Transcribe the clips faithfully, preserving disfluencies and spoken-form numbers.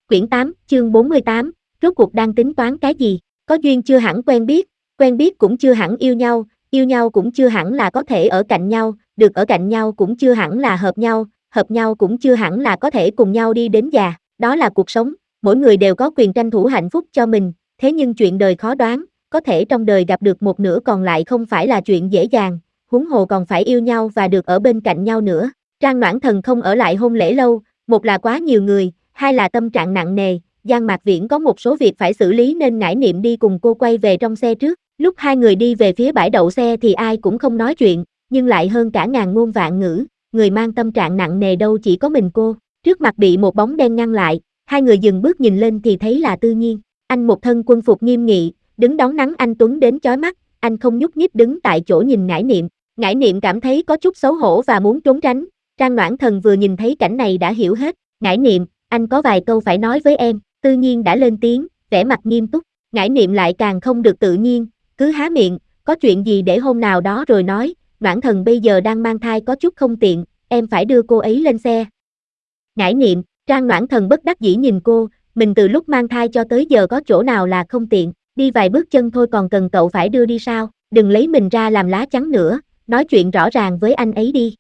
Quyển tám, chương bốn mươi tám, rốt cuộc đang tính toán cái gì? Có duyên chưa hẳn quen biết, quen biết cũng chưa hẳn yêu nhau, yêu nhau cũng chưa hẳn là có thể ở cạnh nhau, được ở cạnh nhau cũng chưa hẳn là hợp nhau, hợp nhau cũng chưa hẳn là có thể cùng nhau đi đến già. Đó là cuộc sống, mỗi người đều có quyền tranh thủ hạnh phúc cho mình, thế nhưng chuyện đời khó đoán, có thể trong đời gặp được một nửa còn lại không phải là chuyện dễ dàng, huống hồ còn phải yêu nhau và được ở bên cạnh nhau nữa. Trang Noãn Thần không ở lại hôn lễ lâu, một là quá nhiều người, hai là tâm trạng nặng nề, Giang Mạc Viễn có một số việc phải xử lý nên Ngải Niệm đi cùng cô quay về trong xe trước. Lúc hai người đi về phía bãi đậu xe thì ai cũng không nói chuyện, nhưng lại hơn cả ngàn ngôn vạn ngữ, người mang tâm trạng nặng nề đâu chỉ có mình cô. Trước mặt bị một bóng đen ngăn lại, hai người dừng bước nhìn lên thì thấy là Tư Nhiên. Anh một thân quân phục nghiêm nghị, đứng đón nắng anh tuấn đến chói mắt, anh không nhúc nhích đứng tại chỗ nhìn Ngải Niệm. Ngải Niệm cảm thấy có chút xấu hổ và muốn trốn tránh. Trang Noãn Thần vừa nhìn thấy cảnh này đã hiểu hết. Ngải Niệm, anh có vài câu phải nói với em. Tư Nhiên đã lên tiếng, vẻ mặt nghiêm túc. Ngải Niệm lại càng không được tự nhiên, cứ há miệng, có chuyện gì để hôm nào đó rồi nói. Noãn Thần bây giờ đang mang thai có chút không tiện, em phải đưa cô ấy lên xe. Ngải Niệm, Trang Noãn Thần bất đắc dĩ nhìn cô, mình từ lúc mang thai cho tới giờ có chỗ nào là không tiện, đi vài bước chân thôi còn cần cậu phải đưa đi sao, đừng lấy mình ra làm lá chắn nữa, nói chuyện rõ ràng với anh ấy đi.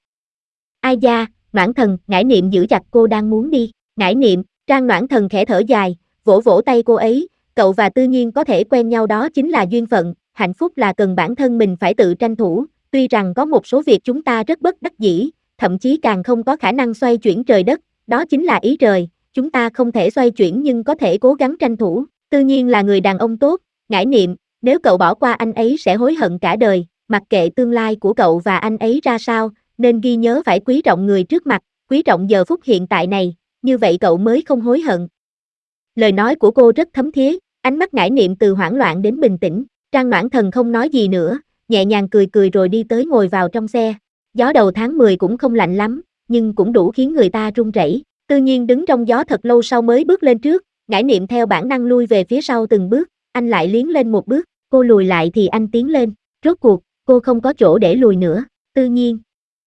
Ai da, Noãn Thần, Ngải Niệm giữ chặt cô đang muốn đi. Ngải Niệm, Trang Noãn Thần khẽ thở dài, vỗ vỗ tay cô ấy, cậu và Tư Nhiên có thể quen nhau đó chính là duyên phận, hạnh phúc là cần bản thân mình phải tự tranh thủ, tuy rằng có một số việc chúng ta rất bất đắc dĩ, thậm chí càng không có khả năng xoay chuyển trời đất, đó chính là ý trời, chúng ta không thể xoay chuyển nhưng có thể cố gắng tranh thủ. Tư Nhiên là người đàn ông tốt, Ngải Niệm, nếu cậu bỏ qua anh ấy sẽ hối hận cả đời, mặc kệ tương lai của cậu và anh ấy ra sao, nên ghi nhớ phải quý trọng người trước mặt, quý trọng giờ phút hiện tại này, như vậy cậu mới không hối hận. Lời nói của cô rất thấm thía, ánh mắt Ngải Niệm từ hoảng loạn đến bình tĩnh. Trang Noãn Thần không nói gì nữa, nhẹ nhàng cười cười rồi đi tới ngồi vào trong xe. Gió đầu tháng mười cũng không lạnh lắm, nhưng cũng đủ khiến người ta run rẩy. Tư Nhiên đứng trong gió thật lâu sau mới bước lên trước, Ngải Niệm theo bản năng lui về phía sau từng bước, anh lại liếng lên một bước, cô lùi lại thì anh tiến lên, rốt cuộc, cô không có chỗ để lùi nữa. Tư Nhiên,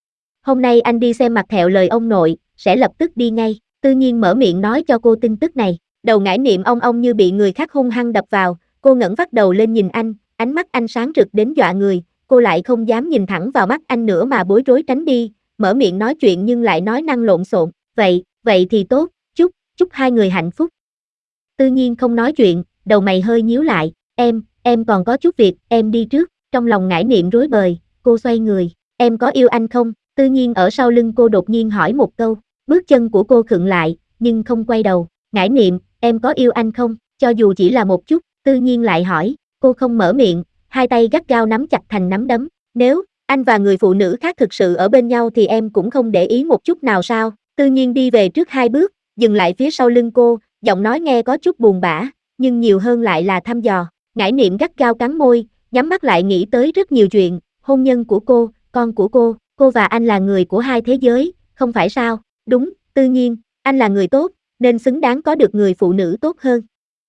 hôm nay anh đi xem mặt theo lời ông nội, sẽ lập tức đi ngay. Tư Nhiên mở miệng nói cho cô tin tức này, đầu Ngải Niệm ong ong như bị người khác hung hăng đập vào, cô ngẩng phát đầu lên nhìn anh, ánh mắt anh sáng rực đến dọa người, cô lại không dám nhìn thẳng vào mắt anh nữa mà bối rối tránh đi, mở miệng nói chuyện nhưng lại nói năng lộn xộn, vậy, vậy thì tốt, chúc, chúc hai người hạnh phúc. Tư Nhiên không nói chuyện, đầu mày hơi nhíu lại, em, em còn có chút việc, em đi trước, trong lòng Ngải Niệm rối bời, cô xoay người, em có yêu anh không? Tư Nhiên ở sau lưng cô đột nhiên hỏi một câu, bước chân của cô khựng lại, nhưng không quay đầu, Ngải Niệm, em có yêu anh không? Cho dù chỉ là một chút, Tư Nhiên lại hỏi, cô không mở miệng, hai tay gắt gao nắm chặt thành nắm đấm, nếu anh và người phụ nữ khác thực sự ở bên nhau thì em cũng không để ý một chút nào sao? Tư Nhiên đi về trước hai bước, dừng lại phía sau lưng cô, giọng nói nghe có chút buồn bã, nhưng nhiều hơn lại là thăm dò. Ngải Niệm gắt gao cắn môi, nhắm mắt lại nghĩ tới rất nhiều chuyện, hôn nhân của cô, con của cô, cô và anh là người của hai thế giới, không phải sao? Đúng, Tư Nhiên, anh là người tốt, nên xứng đáng có được người phụ nữ tốt hơn.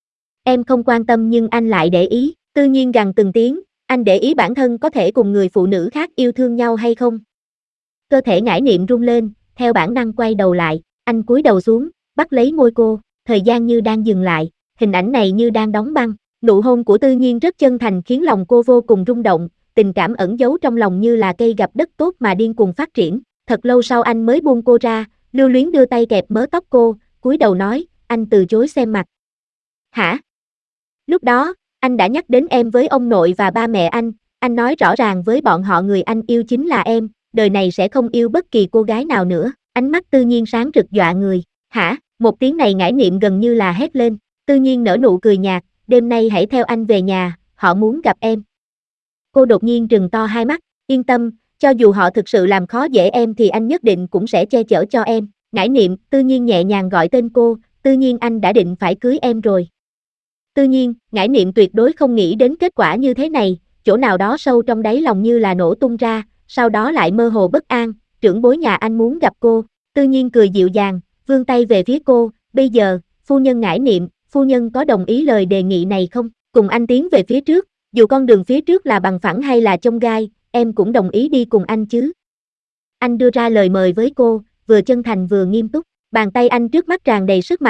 Em không quan tâm nhưng anh lại để ý. Tư Nhiên gằn từng tiếng, anh để ý bản thân có thể cùng người phụ nữ khác yêu thương nhau hay không? Cơ thể Ngải Niệm rung lên, theo bản năng quay đầu lại, anh cúi đầu xuống, bắt lấy môi cô, thời gian như đang dừng lại, hình ảnh này như đang đóng băng, nụ hôn của Tư Nhiên rất chân thành khiến lòng cô vô cùng rung động, tình cảm ẩn giấu trong lòng như là cây gặp đất tốt mà điên cuồng phát triển, thật lâu sau anh mới buông cô ra, lưu luyến đưa tay kẹp mớ tóc cô, cúi đầu nói, anh từ chối xem mặt. Hả? Lúc đó, anh đã nhắc đến em với ông nội và ba mẹ anh, anh nói rõ ràng với bọn họ người anh yêu chính là em, đời này sẽ không yêu bất kỳ cô gái nào nữa, ánh mắt Tư Nhiên sáng rực dọa người, hả, một tiếng này Ngải Niệm gần như là hét lên, Tư Nhiên nở nụ cười nhạt, đêm nay hãy theo anh về nhà, họ muốn gặp em. Cô đột nhiên trừng to hai mắt, yên tâm, cho dù họ thực sự làm khó dễ em thì anh nhất định cũng sẽ che chở cho em. Ngải Niệm, Tư Nhiên nhẹ nhàng gọi tên cô, Tư Nhiên anh đã định phải cưới em rồi. Tư Nhiên, Ngải Niệm tuyệt đối không nghĩ đến kết quả như thế này, chỗ nào đó sâu trong đáy lòng như là nổ tung ra, sau đó lại mơ hồ bất an, trưởng bối nhà anh muốn gặp cô. Tư Nhiên cười dịu dàng, vươn tay về phía cô, bây giờ, phu nhân Ngải Niệm, phu nhân có đồng ý lời đề nghị này không? Cùng anh tiến về phía trước, dù con đường phía trước là bằng phẳng hay là chông gai, em cũng đồng ý đi cùng anh chứ? Anh đưa ra lời mời với cô, vừa chân thành vừa nghiêm túc, bàn tay anh trước mắt tràn đầy sức mạnh,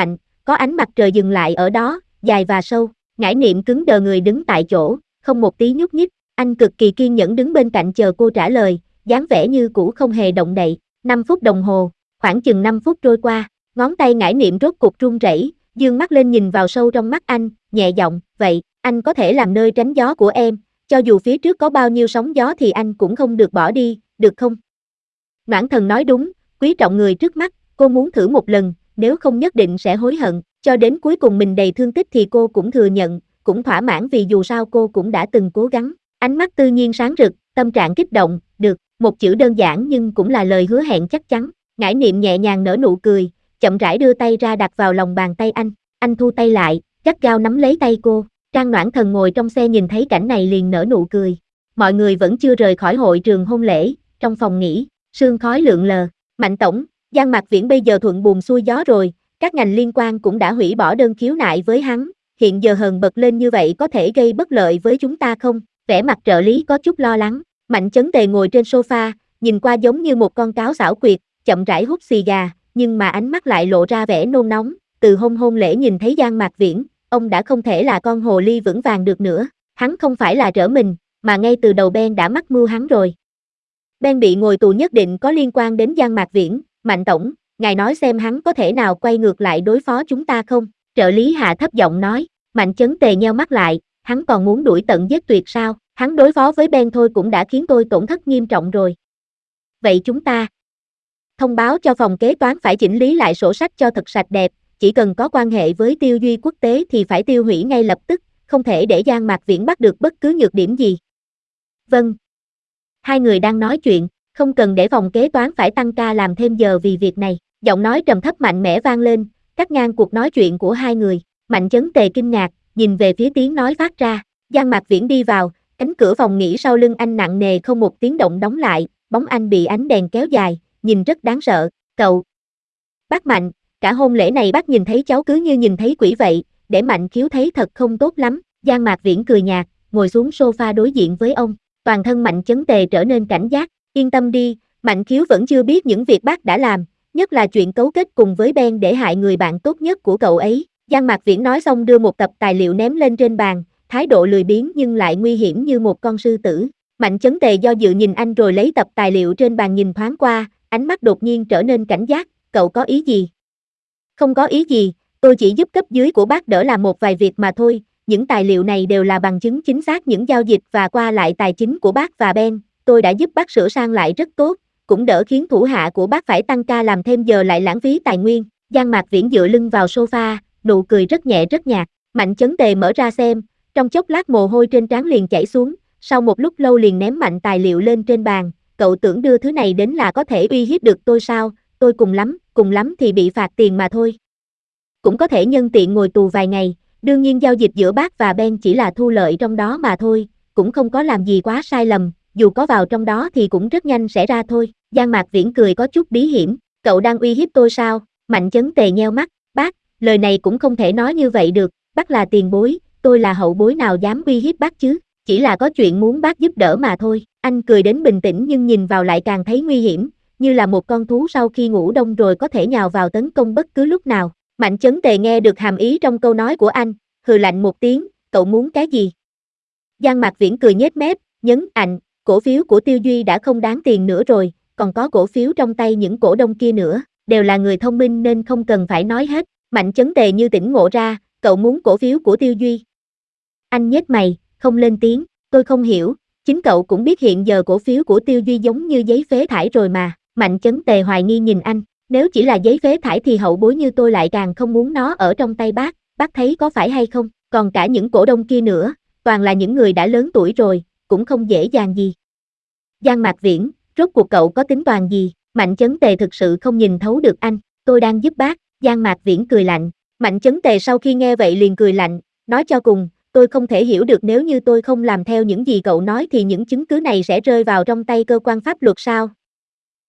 có ánh mặt trời dừng lại ở đó, dài và sâu. Ngải Niệm cứng đờ người đứng tại chỗ, không một tí nhúc nhích. Anh cực kỳ kiên nhẫn đứng bên cạnh chờ cô trả lời, dáng vẻ như cũ không hề động đậy. Năm phút đồng hồ, khoảng chừng năm phút trôi qua, ngón tay Ngải Niệm rốt cục run rẩy, dương mắt lên nhìn vào sâu trong mắt anh, nhẹ giọng, vậy, anh có thể làm nơi tránh gió của em, cho dù phía trước có bao nhiêu sóng gió thì anh cũng không được bỏ đi, được không? Noãn Thần nói đúng, quý trọng người trước mắt, cô muốn thử một lần, nếu không nhất định sẽ hối hận, cho đến cuối cùng mình đầy thương tích thì cô cũng thừa nhận, cũng thỏa mãn vì dù sao cô cũng đã từng cố gắng. Ánh mắt Tư Nhiên sáng rực, tâm trạng kích động, được, một chữ đơn giản nhưng cũng là lời hứa hẹn chắc chắn. Ngải Niệm nhẹ nhàng nở nụ cười, chậm rãi đưa tay ra đặt vào lòng bàn tay anh, anh thu tay lại, gắt gao nắm lấy tay cô. Trang Noãn Thần ngồi trong xe nhìn thấy cảnh này liền nở nụ cười. Mọi người vẫn chưa rời khỏi hội trường hôn lễ, trong phòng nghỉ, sương khói lượn lờ. Mạnh tổng, Giang Mạc Viễn bây giờ thuận buồm xuôi gió rồi, các ngành liên quan cũng đã hủy bỏ đơn khiếu nại với hắn, hiện giờ hờn bật lên như vậy có thể gây bất lợi với chúng ta không? Vẻ mặt trợ lý có chút lo lắng. Mạnh Chấn Tề ngồi trên sofa, nhìn qua giống như một con cáo xảo quyệt, chậm rãi hút xì gà, nhưng mà ánh mắt lại lộ ra vẻ nôn nóng. Từ hôm hôn lễ nhìn thấy Giang Mạc Viễn, ông đã không thể là con hồ ly vững vàng được nữa. Hắn không phải là trở mình, mà ngay từ đầu Ben đã mắc mưu hắn rồi. Ben bị ngồi tù nhất định có liên quan đến Giang Mạc Viễn. Mạnh tổng, ngài nói xem hắn có thể nào quay ngược lại đối phó chúng ta không? Trợ lý hạ thấp giọng nói. Mạnh Chấn Tề nheo mắt lại, hắn còn muốn đuổi tận giết tuyệt sao? Hắn đối phó với Ben thôi cũng đã khiến tôi tổn thất nghiêm trọng rồi. Vậy chúng ta thông báo cho phòng kế toán phải chỉnh lý lại sổ sách cho thật sạch đẹp, chỉ cần có quan hệ với Tiêu Duy Quốc tế thì phải tiêu hủy ngay lập tức, không thể để Giang Mạc Viễn bắt được bất cứ nhược điểm gì. Vâng. Hai người đang nói chuyện, không cần để phòng kế toán phải tăng ca làm thêm giờ vì việc này. Giọng nói trầm thấp mạnh mẽ vang lên, cắt ngang cuộc nói chuyện của hai người. Mạnh Chấn Tề kinh ngạc, nhìn về phía tiếng nói phát ra. Giang Mạc Viễn đi vào, cánh cửa phòng nghỉ sau lưng anh nặng nề không một tiếng động đóng lại, bóng anh bị ánh đèn kéo dài, nhìn rất đáng sợ. Cậu Bác Mạnh, cả hôn lễ này bác nhìn thấy cháu cứ như nhìn thấy quỷ vậy, để Mạnh Khiếu thấy thật không tốt lắm. Giang Mạc Viễn cười nhạt, ngồi xuống sofa đối diện với ông. Toàn thân Mạnh Chấn Tề trở nên cảnh giác. Yên tâm đi, Mạnh Khiếu vẫn chưa biết những việc bác đã làm, nhất là chuyện cấu kết cùng với Ben để hại người bạn tốt nhất của cậu ấy. Giang Mạc Viễn nói xong đưa một tập tài liệu ném lên trên bàn, thái độ lười biếng nhưng lại nguy hiểm như một con sư tử. Mạnh Chấn Tề do dự nhìn anh rồi lấy tập tài liệu trên bàn nhìn thoáng qua, ánh mắt đột nhiên trở nên cảnh giác. Cậu có ý gì? Không có ý gì, tôi chỉ giúp cấp dưới của bác đỡ làm một vài việc mà thôi. Những tài liệu này đều là bằng chứng chính xác những giao dịch và qua lại tài chính của bác và Ben. Tôi đã giúp bác sửa sang lại rất tốt, cũng đỡ khiến thủ hạ của bác phải tăng ca làm thêm giờ lại lãng phí tài nguyên. Giang Mạc Viễn dựa lưng vào sofa, nụ cười rất nhẹ rất nhạt. Mạnh Chấn Tề mở ra xem, trong chốc lát mồ hôi trên trán liền chảy xuống, sau một lúc lâu liền ném mạnh tài liệu lên trên bàn. Cậu tưởng đưa thứ này đến là có thể uy hiếp được tôi sao? Tôi cùng lắm, cùng lắm thì bị phạt tiền mà thôi. Cũng có thể nhân tiện ngồi tù vài ngày, đương nhiên giao dịch giữa bác và Ben chỉ là thu lợi trong đó mà thôi, cũng không có làm gì quá sai lầm, dù có vào trong đó thì cũng rất nhanh sẽ ra thôi. Giang Mạc Viễn cười có chút bí hiểm, cậu đang uy hiếp tôi sao? Mạnh Chấn Tề nheo mắt, bác, lời này cũng không thể nói như vậy được, bác là tiền bối, tôi là hậu bối nào dám uy hiếp bác chứ, chỉ là có chuyện muốn bác giúp đỡ mà thôi. Anh cười đến bình tĩnh nhưng nhìn vào lại càng thấy nguy hiểm, như là một con thú sau khi ngủ đông rồi có thể nhào vào tấn công bất cứ lúc nào. Mạnh Chấn Tề nghe được hàm ý trong câu nói của anh, hừ lạnh một tiếng, cậu muốn cái gì? Giang Mạc Viễn cười nhếch mép, nhấn mạnh, cổ phiếu của Tiêu Duy đã không đáng tiền nữa rồi, còn có cổ phiếu trong tay những cổ đông kia nữa, đều là người thông minh nên không cần phải nói hết. Mạnh Chấn Tề như tỉnh ngộ ra, cậu muốn cổ phiếu của Tiêu Duy. Anh nhếch mày, không lên tiếng, tôi không hiểu, chính cậu cũng biết hiện giờ cổ phiếu của Tiêu Duy giống như giấy phế thải rồi mà. Mạnh Chấn Tề hoài nghi nhìn anh, nếu chỉ là giấy phế thải thì hậu bối như tôi lại càng không muốn nó ở trong tay bác, bác thấy có phải hay không, còn cả những cổ đông kia nữa, toàn là những người đã lớn tuổi rồi, cũng không dễ dàng gì. Giang Mạc Viễn, rốt cuộc cậu có tính toán gì? Mạnh Chấn Tề thực sự không nhìn thấu được anh, tôi đang giúp bác. Giang Mạc Viễn cười lạnh. Mạnh Chấn Tề sau khi nghe vậy liền cười lạnh, nói cho cùng, tôi không thể hiểu được nếu như tôi không làm theo những gì cậu nói thì những chứng cứ này sẽ rơi vào trong tay cơ quan pháp luật sao?